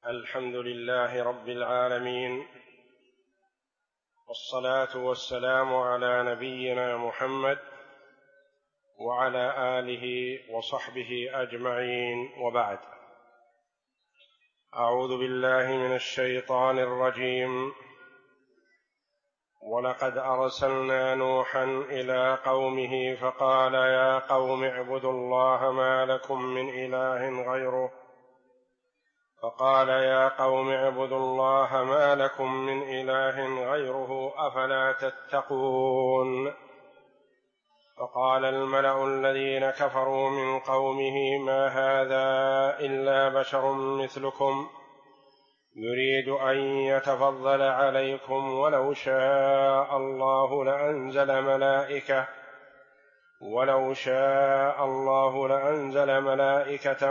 الحمد لله رب العالمين، والصلاة والسلام على نبينا محمد وعلى آله وصحبه أجمعين، وبعد. أعوذ بالله من الشيطان الرجيم. ولقد أرسلنا نوحا إلى قومه فقال يا قوم اعبدوا الله ما لكم من إله غيره أفلا تتقون. فقال الملأ الذين كفروا من قومه ما هذا إلا بشر مثلكم يريد أن يتفضل عليكم ولو شاء الله لأنزل ملائكة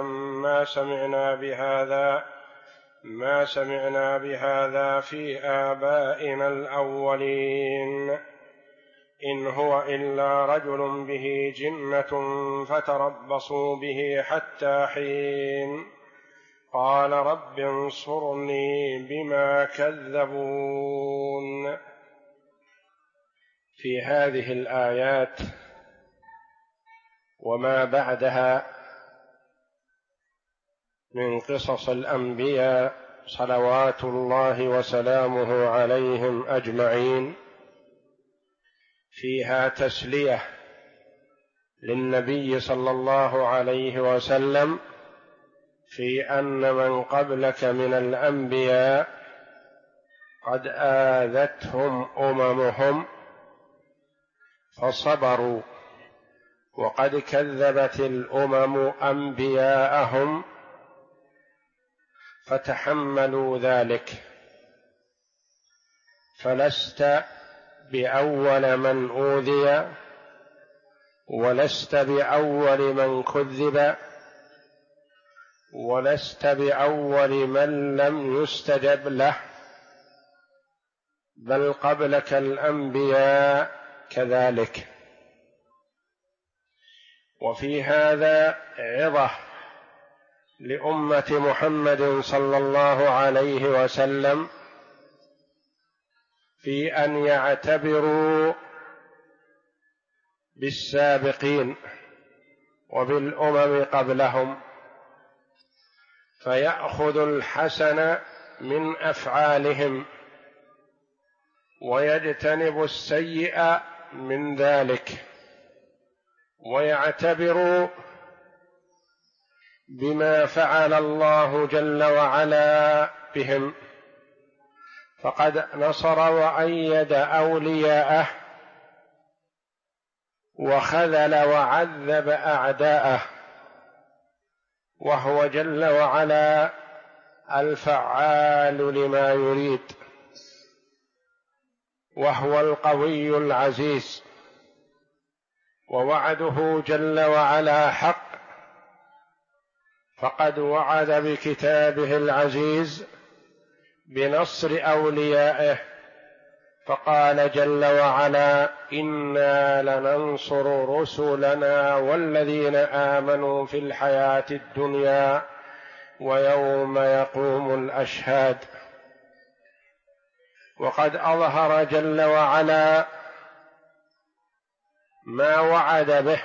ما سمعنا بهذا في آبائنا الأولين إن هو إلا رجل به جنة فتربصوا به حتى حين. قال رب انصرني بما كذبون. في هذه الآيات وما بعدها من قصص الأنبياء صلوات الله وسلامه عليهم أجمعين فيها تسلية للنبي صلى الله عليه وسلم في أن من قبلك من الأنبياء قد آذتهم أممهم فصبروا، وقد كذبت الأمم أنبياءهم فتحملوا ذلك. فلست بأول من أوذي ولست بأول من كذب ولست بأول من لم يستجب له، بل قبلك الأنبياء كذلك. وفي هذا عظة لأمة محمد صلى الله عليه وسلم في أن يعتبروا بالسابقين وبالأمم قبلهم، فيأخذ الحسن من أفعالهم ويجتنب السيئ من ذلك، ويعتبر بما فعل الله جل وعلا بهم، فقد نصر وأيد أولياءه وخذل وعذب أعداءه، وهو جل وعلا الفعال لما يريد، وهو القوي العزيز، ووعده جل وعلا حق، فقد وعد بكتابه العزيز بنصر أوليائه، فقال جل وعلا إنا لننصر رسلنا والذين آمنوا في الحياة الدنيا ويوم يقوم الأشهاد. وقد أظهر جل وعلا ما وعد به،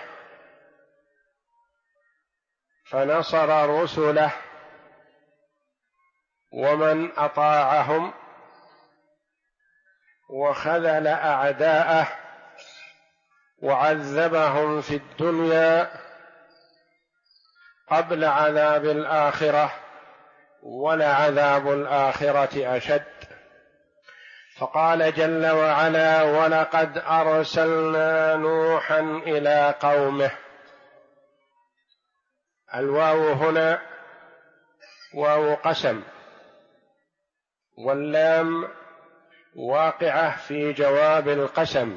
فنصر رسله ومن أطاعهم، وخذل أعداءه وعذبهم في الدنيا قبل عذاب الآخرة، ولعذاب الآخرة أشد. فقال جل وعلا ولقد أرسلنا نوحا إلى قومه. الواو هنا واو قسم، واللام واقعة في جواب القسم.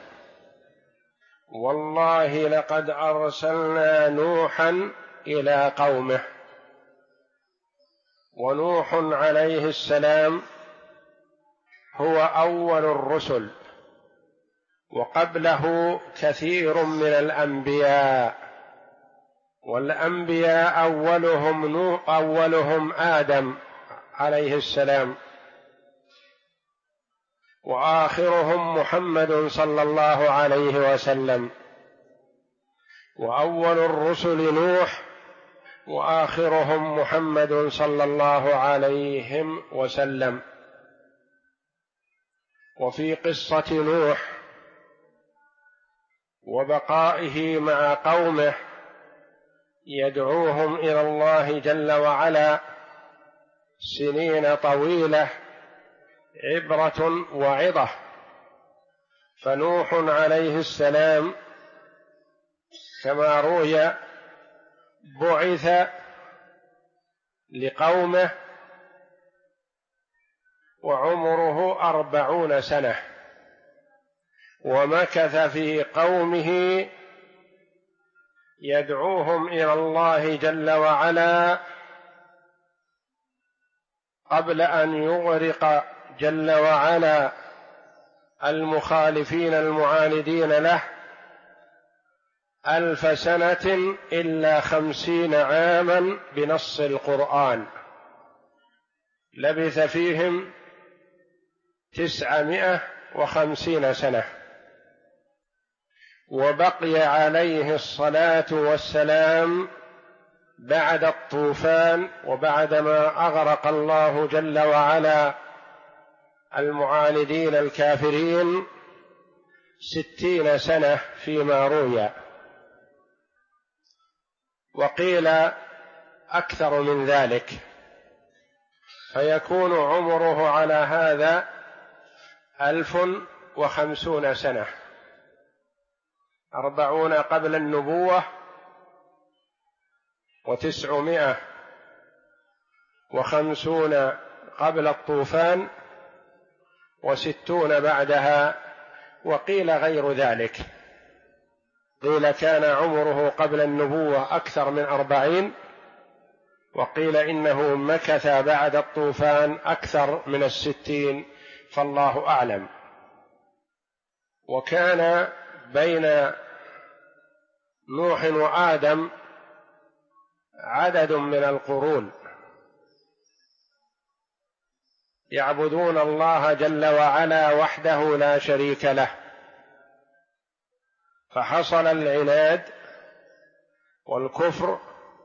والله لقد أرسلنا نوحا إلى قومه. ونوح عليه السلام هو أول الرسل، وقبله كثير من الأنبياء، والأنبياء أولهم آدم عليه السلام، وآخرهم محمد صلى الله عليه وسلم، وأول الرسل نوح، وآخرهم محمد صلى الله عليه وسلم. وفي قصة نوح وبقائه مع قومه يدعوهم إلى الله جل وعلا سنين طويلة عبرة وعظة. فنوح عليه السلام كما روي بعث لقومه وعمره 40 سنة، ومكث في قومه يدعوهم إلى الله جل وعلا قبل أن يغرق جل وعلا المخالفين المعاندين له 1000 سنة إلا 50 عاما بنص القرآن، لبث فيهم 950 سنة. وبقي عليه الصلاة والسلام بعد الطوفان وبعدما أغرق الله جل وعلا المعاندين الكافرين 60 سنة فيما روي، وقيل أكثر من ذلك، فيكون عمره على هذا 1050 سنة، 40 قبل النبوة، 950 قبل الطوفان، 60 بعدها. وقيل غير ذلك، قيل كان عمره قبل النبوة أكثر من 40، وقيل إنه مكث بعد الطوفان أكثر من 60، فالله أعلم. وكان بين نوح وآدم عدد من القرون يعبدون الله جل وعلا وحده لا شريك له، فحصل العناد والكفر،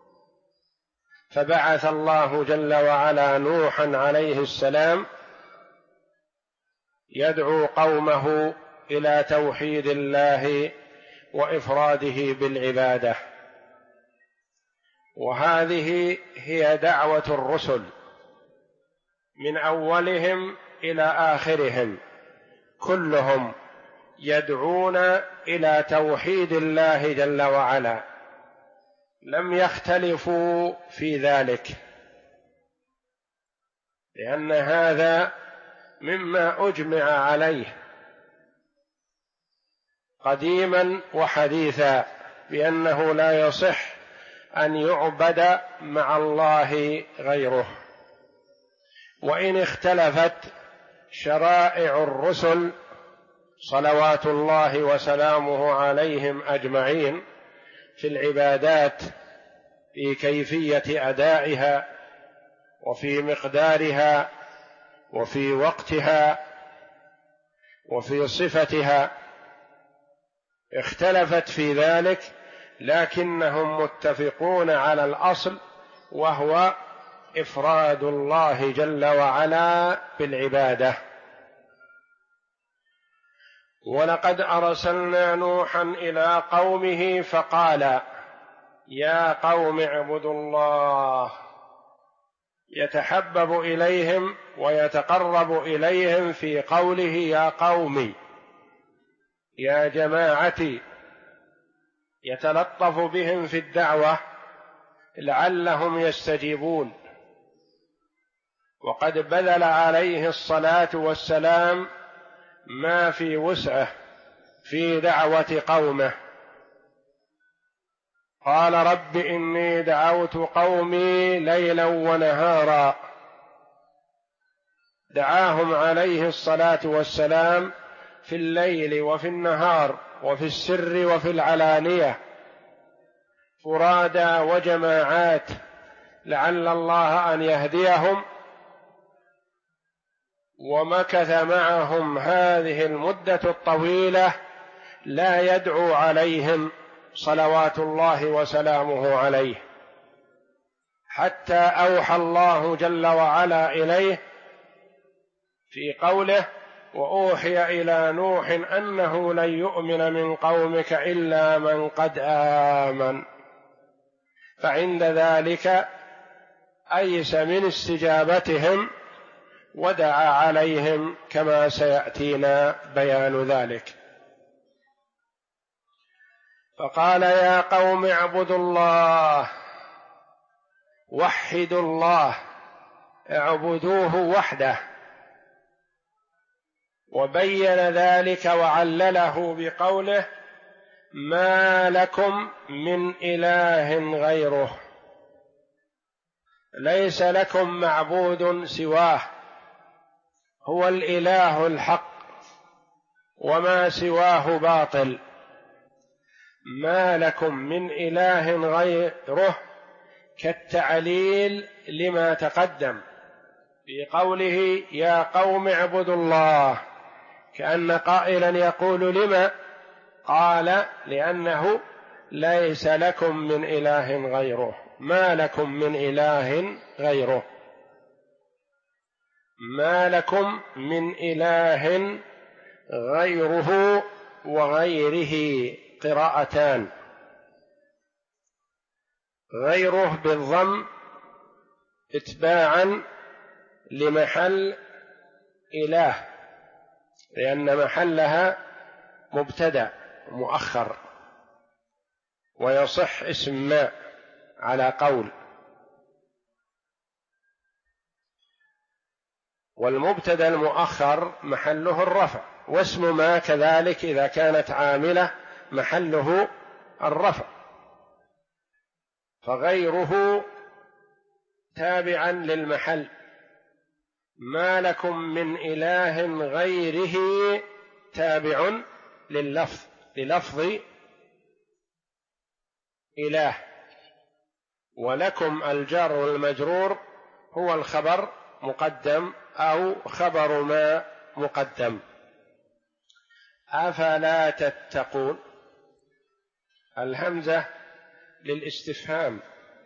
فبعث الله جل وعلا نوحا عليه السلام يدعو قومه إلى توحيد الله وإفراده بالعبادة. وهذه هي دعوة الرسل من أولهم إلى آخرهم، كلهم يدعون إلى توحيد الله جل وعلا، لم يختلفوا في ذلك، لأن هذا مما أجمع عليه قديما وحديثا، بأنه لا يصح أن يعبد مع الله غيره. وإن اختلفت شرائع الرسل صلوات الله وسلامه عليهم أجمعين في العبادات، في كيفية أدائها وفي مقدارها وفي وقتها وفي صفتها، اختلفت في ذلك، لكنهم متفقون على الأصل، وهو إفراد الله جل وعلا بالعبادة. ولقد أرسلنا نوحا إلى قومه فقال يا قوم اعبدوا الله، يتحبب إليهم ويتقرب إليهم في قوله يا قومي، يا جماعتي، يتلطف بهم في الدعوة لعلهم يستجيبون. وقد بذل عليه الصلاة والسلام ما في وسعه في دعوة قومه، قال رب إني دعوت قومي ليلا ونهارا، دعاهم عليه الصلاة والسلام في الليل وفي النهار وفي السر وفي العلانية، فرادى وجماعات، لعل الله أن يهديهم ومكث معهم هذه المدة الطويلة لا يدعو عليهم صلوات الله وسلامه عليه، حتى أوحى الله جل وعلا إليه في قوله: وأوحي إلى نوح أنه لن يؤمن من قومك إلا من قد آمن. فعند ذلك أيس من استجابتهم ودعا عليهم كما سيأتينا بيان ذلك. فقال: يا قوم اعبدوا الله، وحدوا الله، اعبدوه وحده. وبين ذلك وعلله بقوله: ما لكم من إله غيره، ليس لكم معبود سواه، هو الإله الحق وما سواه باطل. ما لكم من إله غيره كالتعليل لما تقدم في قوله: يا قوم اعبدوا الله، كأن قائلا يقول: لما؟ قال: لأنه ليس لكم من إله غيره. ما لكم من إله غيره، ما لكم من إله غيره، وغيره قراءتان: غيره بالضم اتباعا لمحل إله، لأن محلها مبتدأ مؤخر، ويصح اسم ما على قول، والمبتدأ المؤخر محله الرفع، واسم ما كذلك إذا كانت عاملة محله الرفع، فغيره تابعا للمحل. ما لكم من إله غيره تابع لللفظ، للفظ إله، ولكم الجار والمجرور هو الخبر مقدم أو خبر ما مقدم. أفلا تتقون، الهمزة للاستفهام،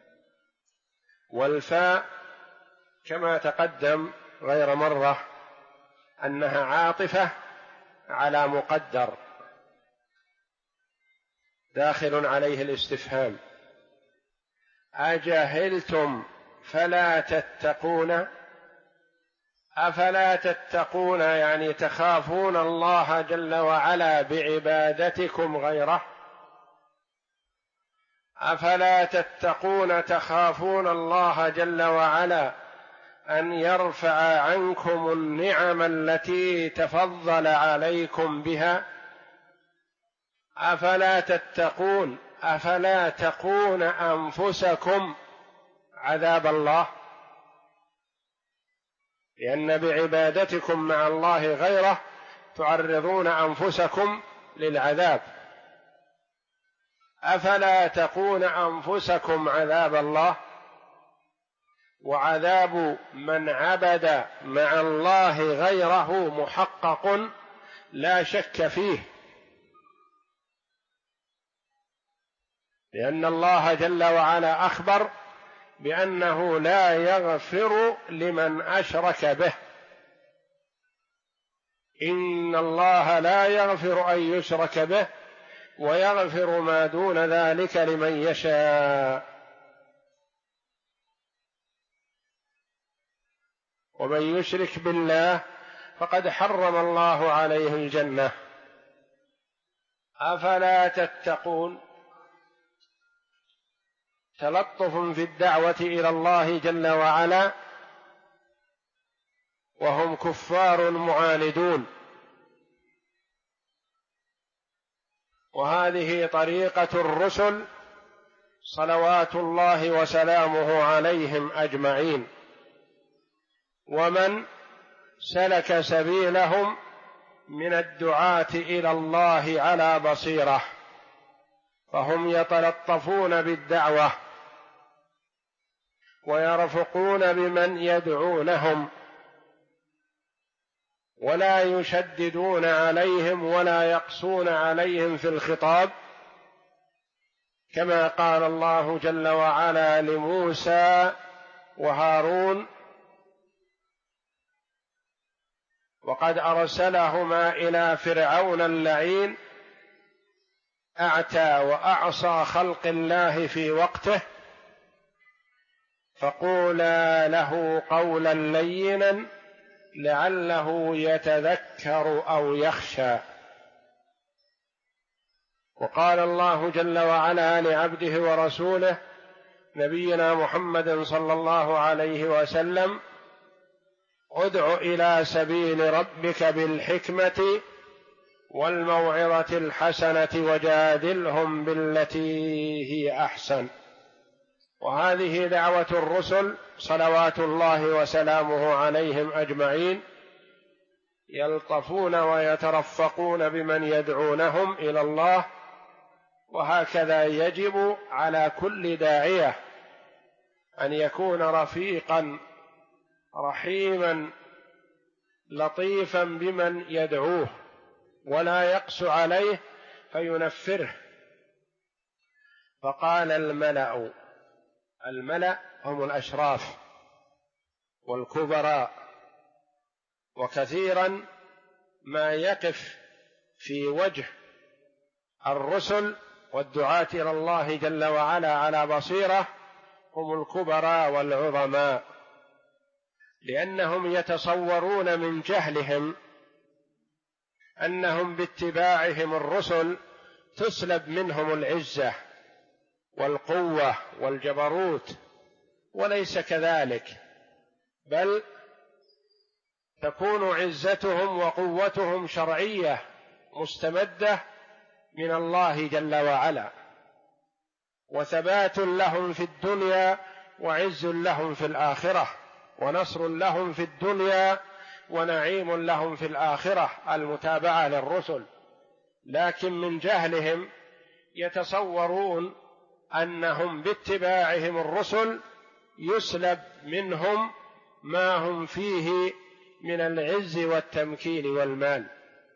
والفاء كما تقدم غير مرة أنها عاطفة على مقدر داخل عليه الاستفهام. أجهلتم فلا تتقون، أفلا تتقون يعني تخافون الله جل وعلا بعبادتكم غيره. أفلا تتقون تخافون الله جل وعلا أن يرفع عنكم النعم التي تفضل عليكم بها. أفلا تتقون، أفلا تقون أنفسكم عذاب الله، لأن بعبادتكم مع الله غيره تعرضون أنفسكم للعذاب. أفلا تقون أنفسكم عذاب الله، وعذاب من عبد مع الله غيره محقق لا شك فيه، لأن الله جل وعلا أخبر بأنه لا يغفر لمن أشرك به. إن الله لا يغفر أن يشرك به ويغفر ما دون ذلك لمن يشاء. ومن يشرك بالله فقد حرم الله عليه الجنة. أفلا تتقون، تلطف في الدعوة إلى الله جل وعلا وهم كفار معاندون، وهذه طريقة الرسل صلوات الله وسلامه عليهم أجمعين، ومن سلك سبيلهم من الدعاة إلى الله على بصيرة، فهم يتلطفون بالدعوة ويرفقون بمن يدعونهم، ولا يشددون عليهم ولا يقسون عليهم في الخطاب، كما قال الله جل وعلا لموسى وهارون: وقد أرسلهما إلى فرعون اللعين أعتى وأعصى خلق الله في وقته، فقولا له قولا لينا لعله يتذكر أو يخشى. وقال الله جل وعلا لعبده ورسوله نبينا محمد صلى الله عليه وسلم: ادع إلى سبيل ربك بالحكمة والموعظة الحسنة وجادلهم بالتي هي أحسن. وهذه دعوة الرسل صلوات الله وسلامه عليهم أجمعين، يلطفون ويترفقون بمن يدعونهم إلى الله، وهكذا يجب على كل داعية أن يكون رفيقا رحيما لطيفا بمن يدعوه، ولا يقسو عليه فينفره. فقال الملأ هم الأشراف والكبراء، وكثيرا ما يقف في وجه الرسل والدعاة إلى الله جل وعلا على بصيرة هم الكبراء والعظماء، لأنهم يتصورون من جهلهم أنهم باتباعهم الرسل تسلب منهم العزة والقوة والجبروت، وليس كذلك، بل تكون عزتهم وقوتهم شرعية مستمدة من الله جل وعلا، وثبات لهم في الدنيا وعز لهم في الآخرة، ونصر لهم في الدنيا ونعيم لهم في الآخرة، المتابعة للرسل. لكن من جهلهم يتصورون أنهم باتباعهم الرسل يسلب منهم ما هم فيه من العز والتمكين والمال.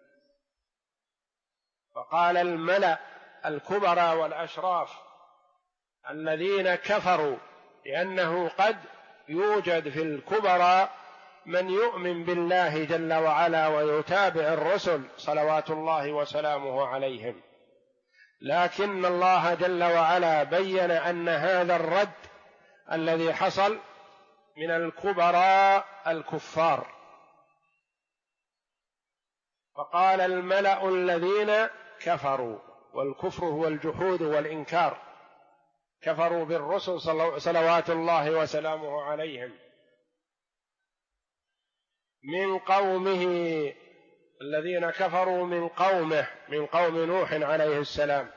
فقال الملأ الكبرى والأشراف الذين كفروا، لأنه قد يوجد في الكبرى من يؤمن بالله جل وعلا ويتابع الرسل صلوات الله وسلامه عليهم، لكن الله جل وعلا بين أن هذا الرد الذي حصل من الكبراء الكفار. فقال الملأ الذين كفروا، والكفر هو الجحود والإنكار، كفروا بالرسل صلوات الله وسلامه عليهم، من قومه، الذين كفروا من قومه، من قوم نوح عليه السلام.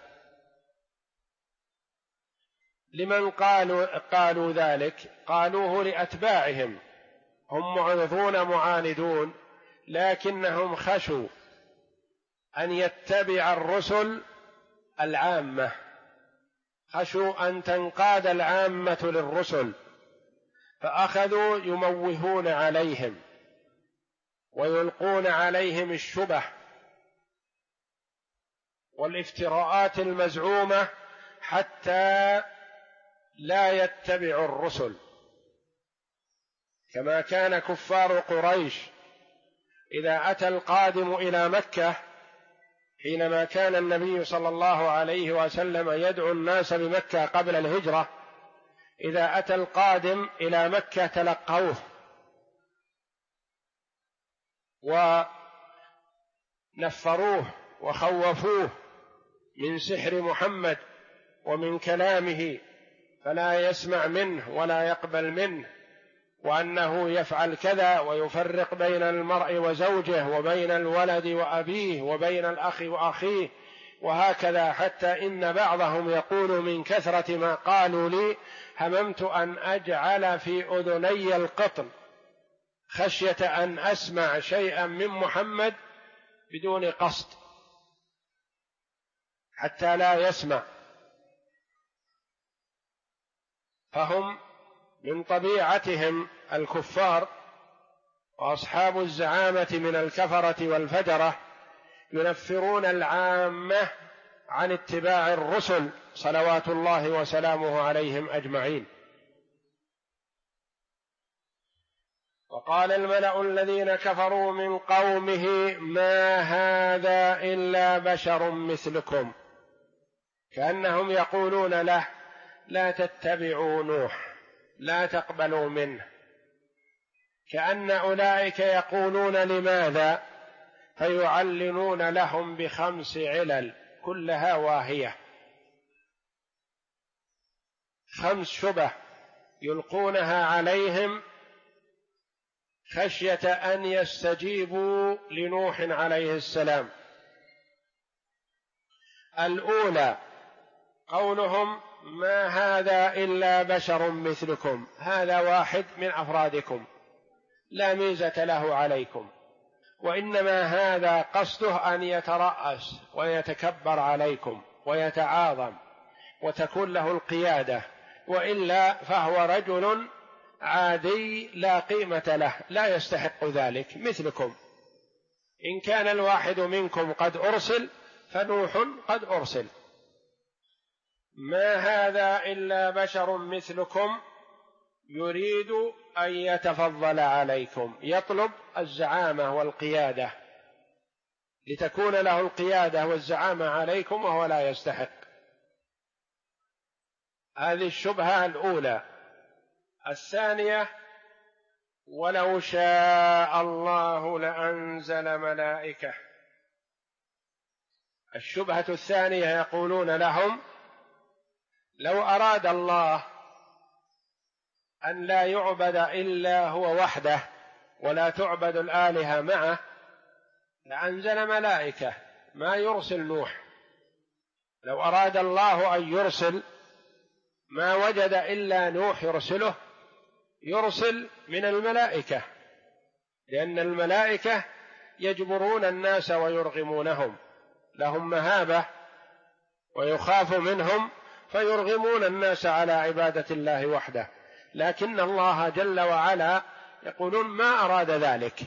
لمن قالوا ذلك؟ قالوه لأتباعهم، هم معرضون معاندون، لكنهم خشوا أن يتبع الرسل العامة، خشوا أن تنقاد العامة للرسل، فأخذوا يموهون عليهم ويلقون عليهم الشبه والافتراءات المزعومة حتى لا يتبعوا الرسل، كما كان كفار قريش إذا أتى القادم إلى مكة، حينما كان النبي صلى الله عليه وسلم يدعو الناس بمكة قبل الهجرة، إذا أتى القادم إلى مكة تلقوه ونفروه وخوفوه من سحر محمد ومن كلامه، فلا يسمع منه ولا يقبل منه، وأنه يفعل كذا ويفرق بين المرء وزوجه وبين الولد وأبيه وبين الأخ وأخيه، وهكذا، حتى إن بعضهم يقول من كثرة ما قالوا لي هممت أن أجعل في أذني القطن خشية أن أسمع شيئا من محمد بدون قصد حتى لا يسمع. فهم من طبيعتهم الكفار وأصحاب الزعامة من الكفرة والفجرة ينفرون العامة عن اتباع الرسل صلوات الله وسلامه عليهم أجمعين. وقال الملأ الذين كفروا من قومه ما هذا إلا بشر مثلكم، كأنهم يقولون له لا تتبعوا نوح، لا تقبلوا منه، كأن أولئك يقولون لماذا، فيعلنون لهم ب5 علل كلها واهية، 5 شبه يلقونها عليهم خشية أن يستجيبوا لنوح عليه السلام. الأولى قولهم ما هذا إلا بشر مثلكم، هذا واحد من أفرادكم لا ميزة له عليكم، وإنما هذا قصده أن يترأس ويتكبر عليكم ويتعاظم وتكون له القيادة، وإلا فهو رجل عادي لا قيمة له، لا يستحق ذلك مثلكم. إن كان الواحد منكم قد أرسل فنوح قد أرسل. ما هذا إلا بشر مثلكم يريد أن يتفضل عليكم، يطلب الزعامة والقيادة لتكون له القيادة والزعامة عليكم وهو لا يستحق. هذه الشبهة الأولى. الثانية ولو شاء الله لأنزل ملائكة. الشبهة الثانية يقولون لهم لو أراد الله أن لا يعبد إلا هو وحده ولا تعبد الآلهة معه لأنزل ملائكة، ما يرسل نوح. لو أراد الله أن يرسل ما وجد إلا نوح يرسله، يرسل من الملائكة، لأن الملائكة يجبرون الناس ويرغمونهم، لهم مهابة ويخاف منهم فيرغمون الناس على عبادة الله وحده، لكن الله جل وعلا يقولون ما أراد ذلك.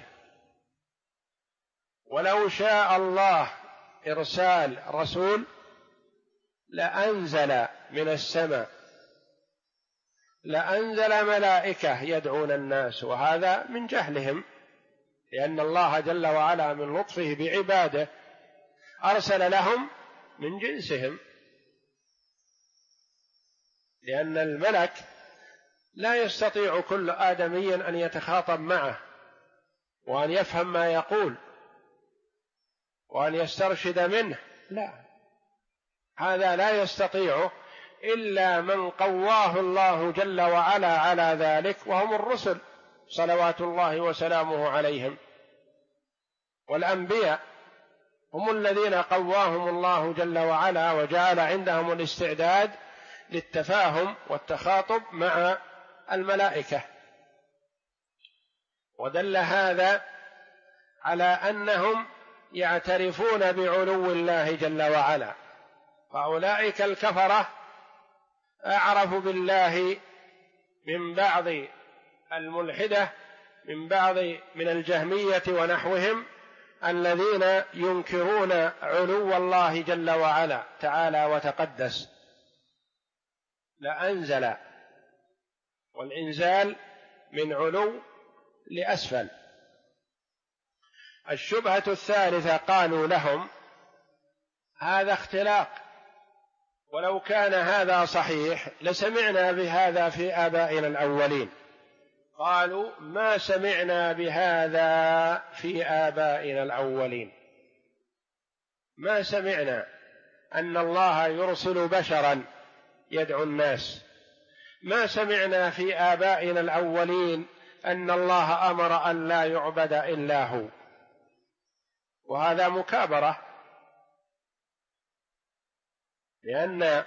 ولو شاء الله إرسال رسول لأنزل من السماء، لأنزل ملائكة يدعون الناس، وهذا من جهلهم، لأن الله جل وعلا من لطفه بعباده أرسل لهم من جنسهم، لأن الملك لا يستطيع كل آدمي أن يتخاطب معه وأن يفهم ما يقول وأن يسترشد منه، لا، هذا لا يستطيعه إلا من قواه الله جل وعلا على ذلك، وهم الرسل صلوات الله وسلامه عليهم. والأنبياء هم الذين قواهم الله جل وعلا وجعل عندهم الاستعداد للتفاهم والتخاطب مع الملائكة. ودل هذا على أنهم يعترفون بعلو الله جل وعلا، فأولئك الكفرة أعرفوا بالله من بعض الملحدة، من بعض من الجهمية ونحوهم الذين ينكرون علو الله جل وعلا تعالى وتقدس. لأنزل، والإنزال من علو لأسفل. الشبهة الثالثة قالوا لهم هذا اختلاق، ولو كان هذا صحيح لسمعنا بهذا في آبائنا الأولين. قالوا ما سمعنا بهذا في آبائنا الأولين، ما سمعنا أن الله يرسل بشرا يدعو الناس، ما سمعنا في آبائنا الأولين أن الله أمر أن لا يعبد إلا هو. وهذا مكابرة، لأن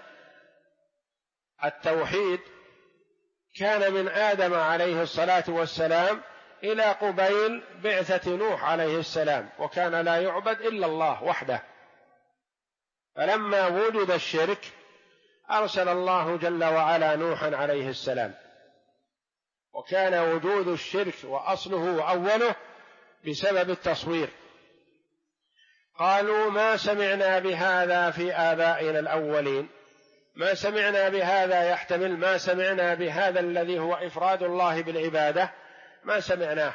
التوحيد كان من آدم عليه الصلاة والسلام إلى قبيل بعثة نوح عليه السلام، وكان لا يعبد إلا الله وحده. فلما وجد الشرك أرسل الله جل وعلا نوحا عليه السلام، وكان وجود الشرك وأصله وأوله بسبب التصوير. قالوا ما سمعنا بهذا في آبائنا الأولين، ما سمعنا بهذا، يحتمل ما سمعنا بهذا الذي هو إفراد الله بالعبادة ما سمعناه،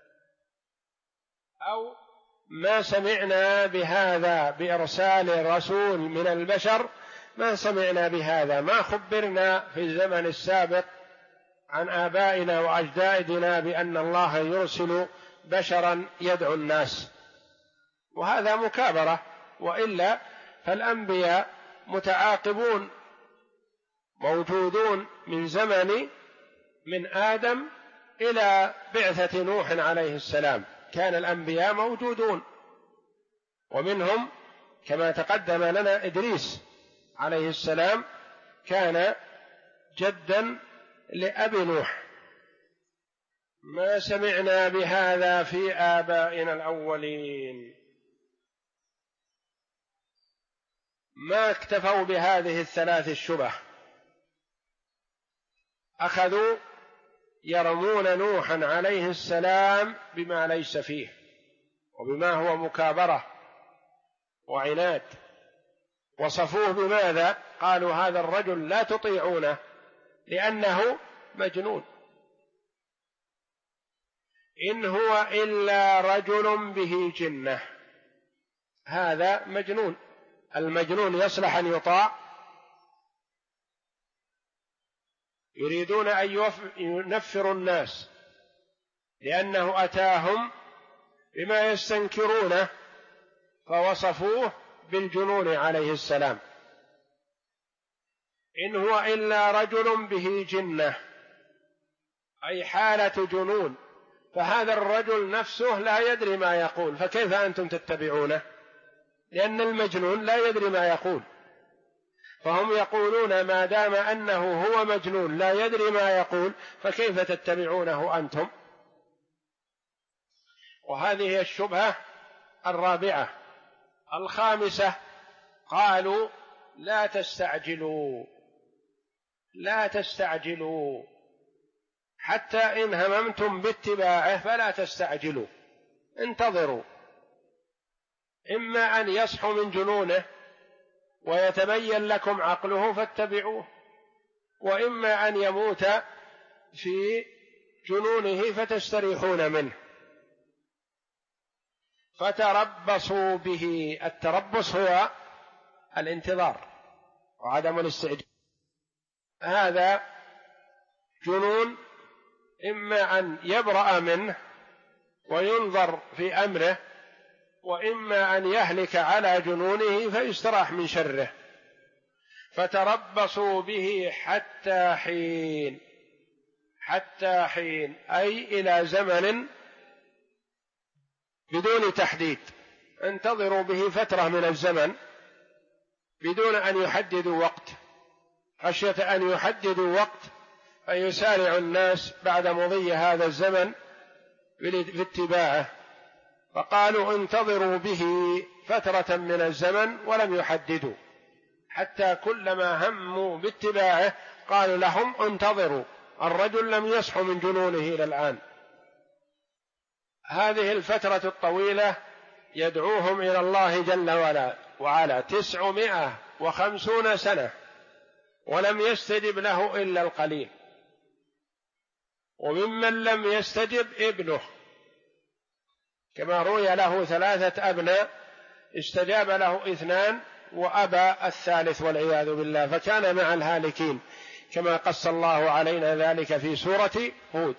أو ما سمعنا بهذا بإرسال رسول من البشر، ما سمعنا بهذا، ما خبرنا في الزمن السابق عن آبائنا وأجدادنا بأن الله يرسل بشرا يدعو الناس. وهذا مكابرة، وإلا فالأنبياء متعاقبون موجودون من آدم إلى بعثة نوح عليه السلام، كان الأنبياء موجودون، ومنهم كما تقدم لنا إدريس عليه السلام كان جدا لأبي نوح. ما سمعنا بهذا في آبائنا الأولين. ما اكتفوا بهذه الثلاث الشبه، أخذوا يرمون نوحا عليه السلام بما ليس فيه وبما هو مكابرة وعناد. وصفوه بماذا؟ قالوا هذا الرجل لا تطيعونه لأنه مجنون، إن هو إلا رجل به جنة. هذا مجنون، المجنون يصلح أن يطاع؟ يريدون أن ينفروا الناس لأنه أتاهم بما يستنكرونه، فوصفوه بالجنون عليه السلام. إن هو إلا رجل به جنة، أي حالة جنون، فهذا الرجل نفسه لا يدري ما يقول، فكيف أنتم تتبعونه؟ لأن المجنون لا يدري ما يقول، فهم يقولون ما دام أنه هو مجنون لا يدري ما يقول فكيف تتبعونه أنتم؟ وهذه هي الشبهة الرابعة. الخامسة قالوا لا تستعجلوا حتى إن هممتم باتباعه فلا تستعجلوا، انتظروا، إما أن يصحو من جنونه ويتبين لكم عقله فاتبعوه، وإما أن يموت في جنونه فتستريحون منه. فتربصوا به. التربص هو الانتظار وعدم الاستعجال. هذا جنون، إما أن يبرأ منه وينظر في أمره، وإما أن يهلك على جنونه فيستراح من شره. فتربصوا به حتى حين أي إلى زمن بدون تحديد، انتظروا به فترة من الزمن بدون أن يحددوا وقت، خشية أن يحددوا وقت فيسارع الناس بعد مضي هذا الزمن في اتباعه، فقالوا انتظروا به فترة من الزمن ولم يحددوا، حتى كلما هموا باتباعه قالوا لهم انتظروا، الرجل لم يصح من جنونه إلى الآن. هذه الفترة الطويلة يدعوهم إلى الله جل وعلا 950 سنة ولم يستجب له إلا القليل، وممن لم يستجب ابنه، كما روي له 3 أبناء استجاب له 2 وأبى الثالث والعياذ بالله، فكان مع الهالكين كما قص الله علينا ذلك في سورة هود.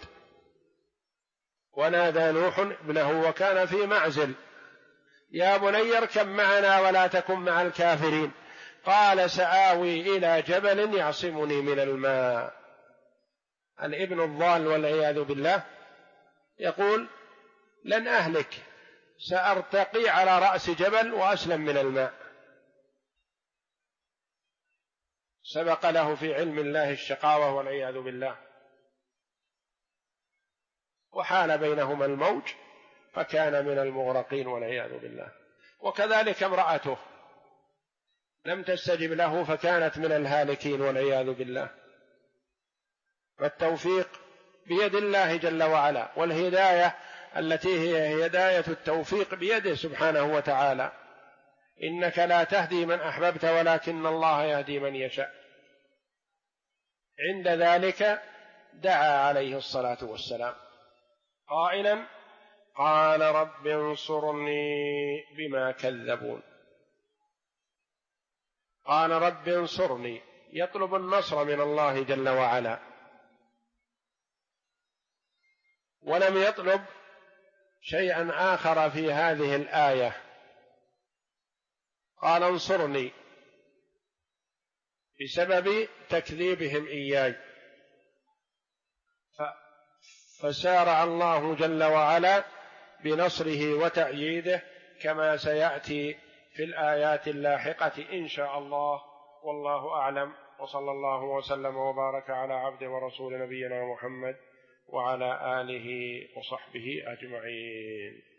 ونادى نوح ابنه وكان في معزل يا بني اركب معنا ولا تكن مع الكافرين، قال سآوي إلى جبل يعصمني من الماء. الابن الضال والعياذ بالله يقول لن أهلك، سأرتقي على رأس جبل وأسلم من الماء. سبق له في علم الله الشقاوة والعياذ بالله، وحال بينهما الموج فكان من المغرقين والعياذ بالله. وكذلك امرأته لم تستجب له فكانت من الهالكين والعياذ بالله. فالتوفيق بيد الله جل وعلا، والهداية التي هي هداية التوفيق بيده سبحانه وتعالى. إنك لا تهدي من أحببت ولكن الله يهدي من يشاء. عند ذلك دعا عليه الصلاة والسلام قائلا: قال رب انصرني بما كذبون. قال رب انصرني، يطلب النصر من الله جل وعلا، ولم يطلب شيئا آخر في هذه الآية. قال انصرني بسبب تكذيبهم إياي، فسارع الله جل وعلا بنصره وتأييده كما سيأتي في الآيات اللاحقة إن شاء الله. والله أعلم، وصلى الله وسلم وبارك على عبده ورسول نبينا محمد وعلى آله وصحبه أجمعين.